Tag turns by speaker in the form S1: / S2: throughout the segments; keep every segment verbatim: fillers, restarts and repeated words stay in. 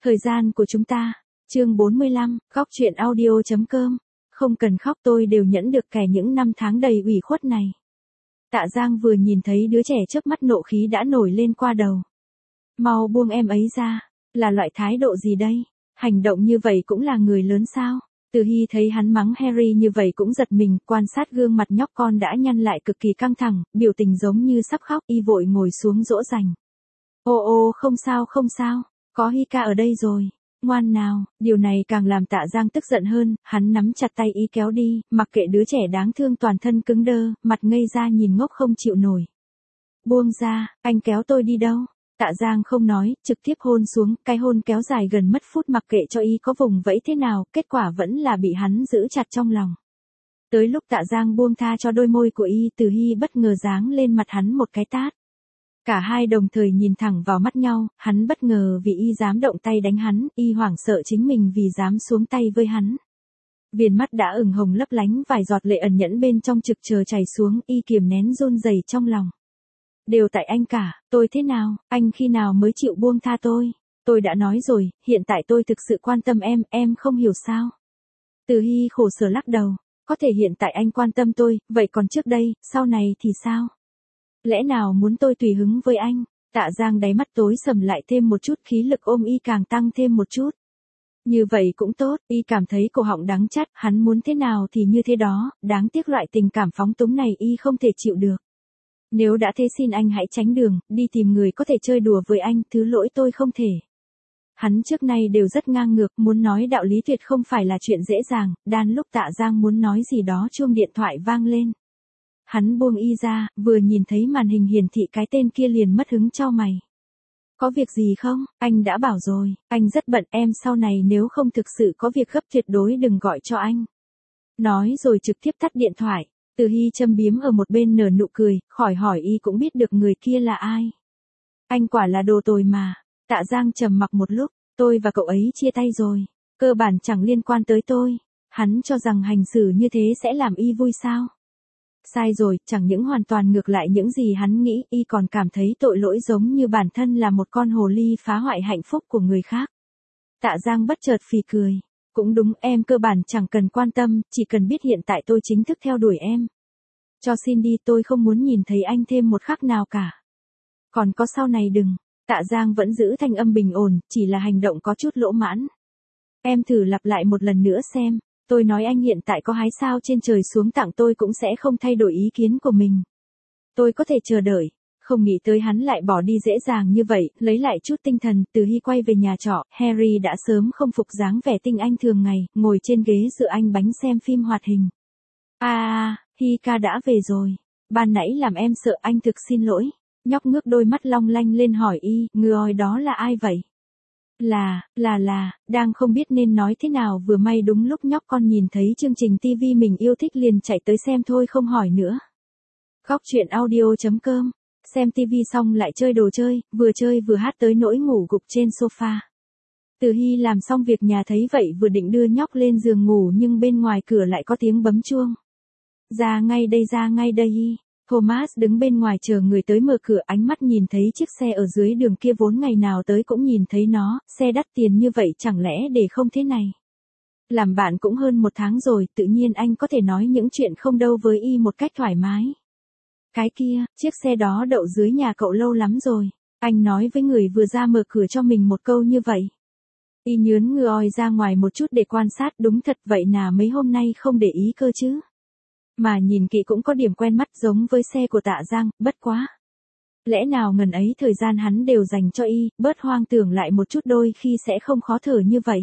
S1: Thời gian của chúng ta. Chương bốn mươi lăm, góc truyện audio chấm com. Không cần khóc, tôi đều nhẫn được kẻ những năm tháng đầy ủy khuất này. Tạ Giang vừa nhìn thấy đứa trẻ chớp mắt nộ khí đã nổi lên qua đầu. Mau buông em ấy ra, là loại thái độ gì đây? Hành động như vậy cũng là người lớn sao? Từ Hy thấy hắn mắng Harry như vậy cũng giật mình, quan sát gương mặt nhóc con đã nhăn lại cực kỳ căng thẳng, biểu tình giống như sắp khóc, y vội ngồi xuống dỗ dành. Ô ô không sao không sao, có Hika ở đây rồi, ngoan nào. Điều này càng làm Tạ Giang tức giận hơn, hắn nắm chặt tay y kéo đi, mặc kệ đứa trẻ đáng thương toàn thân cứng đơ, mặt ngây ra nhìn ngốc không chịu nổi. Buông ra, anh kéo tôi đi đâu? Tạ Giang không nói, trực tiếp hôn xuống, cái hôn kéo dài gần mất phút mặc kệ cho y có vùng vẫy thế nào, kết quả vẫn là bị hắn giữ chặt trong lòng. Tới lúc Tạ Giang buông tha cho đôi môi của y, Từ Hy bất ngờ giáng lên mặt hắn một cái tát. Cả hai đồng thời nhìn thẳng vào mắt nhau, hắn bất ngờ vì y dám động tay đánh hắn, y hoảng sợ chính mình vì dám xuống tay với hắn. Viền mắt đã ửng hồng lấp lánh, vài giọt lệ ẩn nhẫn bên trong trực chờ chảy xuống, y kiềm nén run rẩy trong lòng. Đều tại anh cả, tôi thế nào, anh khi nào mới chịu buông tha tôi? Tôi đã nói rồi, hiện tại tôi thực sự quan tâm em, em không hiểu sao? Từ Hy khổ sở lắc đầu, có thể hiện tại anh quan tâm tôi, vậy còn trước đây, sau này thì sao? Lẽ nào muốn tôi tùy hứng với anh? Tạ Giang đáy mắt tối sầm lại, thêm một chút khí lực ôm y càng tăng thêm một chút. Như vậy cũng tốt, y cảm thấy cổ họng đắng chát, hắn muốn thế nào thì như thế đó, đáng tiếc loại tình cảm phóng túng này y không thể chịu được. Nếu đã thế xin anh hãy tránh đường, đi tìm người có thể chơi đùa với anh, thứ lỗi tôi không thể. Hắn trước nay đều rất ngang ngược, muốn nói đạo lý tuyệt không phải là chuyện dễ dàng, đan lúc Tạ Giang muốn nói gì đó chuông điện thoại vang lên. Hắn buông y ra, vừa nhìn thấy màn hình hiển thị cái tên kia liền mất hứng chau mày. Có việc gì không? Anh đã bảo rồi, anh rất bận, em sau này nếu không thực sự có việc gấp tuyệt đối đừng gọi cho anh. Nói rồi trực tiếp tắt điện thoại. Từ Hy châm biếm ở một bên nở nụ cười, khỏi hỏi y cũng biết được người kia là ai. Anh quả là đồ tồi mà. Tạ Giang trầm mặc một lúc, tôi và cậu ấy chia tay rồi, cơ bản chẳng liên quan tới tôi. Hắn cho rằng hành xử như thế sẽ làm y vui sao? Sai rồi, chẳng những hoàn toàn ngược lại những gì hắn nghĩ, y còn cảm thấy tội lỗi giống như bản thân là một con hồ ly phá hoại hạnh phúc của người khác. Tạ Giang bất chợt phì cười. Cũng đúng, em cơ bản chẳng cần quan tâm, chỉ cần biết hiện tại tôi chính thức theo đuổi em. Cho xin đi, tôi không muốn nhìn thấy anh thêm một khắc nào cả. Còn có sau này đừng. Tạ Giang vẫn giữ thanh âm bình ổn, chỉ là hành động có chút lỗ mãn. Em thử lặp lại một lần nữa xem, tôi nói anh hiện tại có hái sao trên trời xuống tặng tôi cũng sẽ không thay đổi ý kiến của mình. Tôi có thể chờ đợi. Không nghĩ tới hắn lại bỏ đi dễ dàng như vậy, lấy lại chút tinh thần, Từ Hy quay về nhà trọ, Harry đã sớm không phục dáng vẻ tinh anh thường ngày, ngồi trên ghế dựa anh bánh xem phim hoạt hình. À, à, Hika đã về rồi, ban nãy làm em sợ, anh thực xin lỗi. Nhóc ngước đôi mắt long lanh lên hỏi y, người đó là ai vậy? Là, là là, đang không biết nên nói thế nào, vừa may đúng lúc nhóc con nhìn thấy chương trình tivi mình yêu thích liền chạy tới xem thôi không hỏi nữa. Góc truyện audio chấm com. Xem tivi xong lại chơi đồ chơi, vừa chơi vừa hát tới nỗi ngủ gục trên sofa. Từ Hy làm xong việc nhà thấy vậy vừa định đưa nhóc lên giường ngủ nhưng bên ngoài cửa lại có tiếng bấm chuông. Ra ngay đây, ra ngay đây. Thomas đứng bên ngoài chờ người tới mở cửa, ánh mắt nhìn thấy chiếc xe ở dưới đường kia vốn ngày nào tới cũng nhìn thấy nó, xe đắt tiền như vậy chẳng lẽ để không thế này. Làm bạn cũng hơn một tháng rồi, tự nhiên anh có thể nói những chuyện không đâu với y một cách thoải mái. Cái kia, chiếc xe đó đậu dưới nhà cậu lâu lắm rồi. Anh nói với người vừa ra mở cửa cho mình một câu như vậy. Y nhướn người ra ngoài một chút để quan sát, đúng thật vậy nà, mấy hôm nay không để ý cơ chứ. Mà nhìn kỹ cũng có điểm quen mắt giống với xe của Tạ Giang, bất quá. Lẽ nào ngần ấy thời gian hắn đều dành cho y, bớt hoang tưởng lại một chút đôi khi sẽ không khó thở như vậy.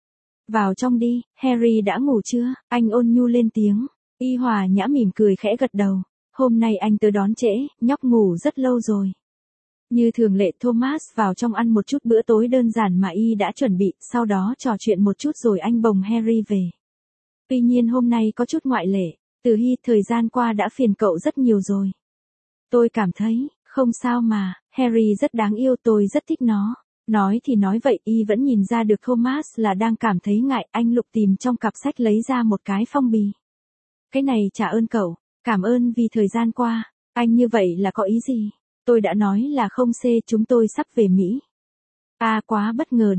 S1: Vào trong đi, Harry đã ngủ chưa? Anh ôn nhu lên tiếng. Y hòa nhã mỉm cười khẽ gật đầu. Hôm nay anh tới đón trễ, nhóc ngủ rất lâu rồi. Như thường lệ, Thomas vào trong ăn một chút bữa tối đơn giản mà y đã chuẩn bị, sau đó trò chuyện một chút rồi anh bồng Harry về. Tuy nhiên hôm nay có chút ngoại lệ, Từ Hy, thời gian qua đã phiền cậu rất nhiều rồi. Tôi cảm thấy, không sao mà, Harry rất đáng yêu, tôi rất thích nó. Nói thì nói vậy, y vẫn nhìn ra được Thomas là đang cảm thấy ngại, anh lục tìm trong cặp sách lấy ra một cái phong bì. Cái này trả ơn cậu. Cảm ơn vì thời gian qua, anh như vậy là có ý gì? Tôi đã nói là không xê, chúng tôi sắp về Mỹ. À quá bất ngờ đi,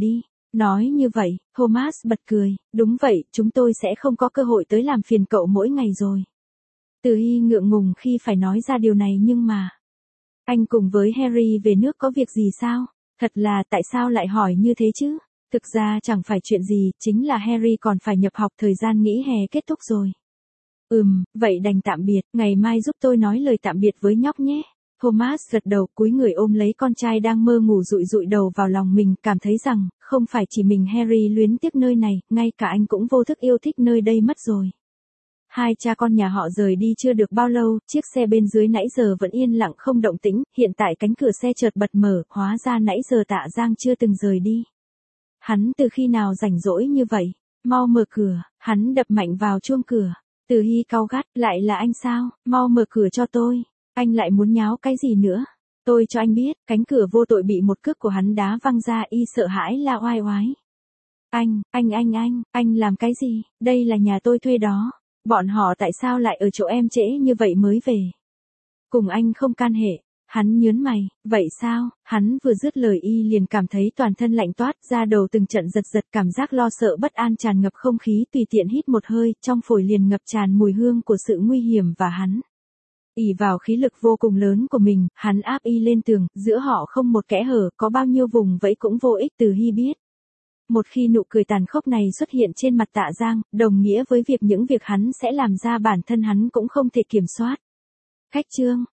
S1: Nói như vậy, Thomas bật cười, đúng vậy, chúng tôi sẽ không có cơ hội tới làm phiền cậu mỗi ngày rồi. Từ Hy ngượng ngùng khi phải nói ra điều này nhưng mà... Anh cùng với Harry về nước có việc gì sao? Thật là tại sao lại hỏi như thế chứ? Thực ra chẳng phải chuyện gì, chính là Harry còn phải nhập học, thời gian nghỉ hè kết thúc rồi. Ừm, vậy đành tạm biệt, ngày mai giúp tôi nói lời tạm biệt với nhóc nhé. Thomas gật đầu, cúi người ôm lấy con trai đang mơ ngủ dụi dụi đầu vào lòng mình, cảm thấy rằng, không phải chỉ mình Harry luyến tiếc nơi này, ngay cả anh cũng vô thức yêu thích nơi đây mất rồi. Hai cha con nhà họ rời đi chưa được bao lâu, chiếc xe bên dưới nãy giờ vẫn yên lặng không động tĩnh, hiện tại cánh cửa xe chợt bật mở, hóa ra nãy giờ Tạ Giang chưa từng rời đi. Hắn từ khi nào rảnh rỗi như vậy? Mau mở cửa, hắn đập mạnh vào chuông cửa. Từ Hy cau gắt, lại là anh sao? Mau mở cửa cho tôi. Anh lại muốn nháo cái gì nữa? Tôi cho anh biết, cánh cửa vô tội bị một cước của hắn đá văng ra, y sợ hãi la oai oái. Anh, anh anh anh, anh làm cái gì? Đây là nhà tôi thuê đó. Bọn họ tại sao lại ở chỗ em trễ như vậy mới về? Cùng anh không can hệ. Hắn nhớn mày, vậy sao? Hắn vừa dứt lời y liền cảm thấy toàn thân lạnh toát, da đầu từng trận giật giật, cảm giác lo sợ bất an tràn ngập không khí, tùy tiện hít một hơi, trong phổi liền ngập tràn mùi hương của sự nguy hiểm và hắn. ỷ vào khí lực vô cùng lớn của mình, hắn áp y lên tường, giữa họ không một kẽ hở, có bao nhiêu vùng vẫy cũng vô ích. Từ Hy biết. Một khi nụ cười tàn khốc này xuất hiện trên mặt Tạ Giang, đồng nghĩa với việc những việc hắn sẽ làm ra bản thân hắn cũng không thể kiểm soát. Khách trương,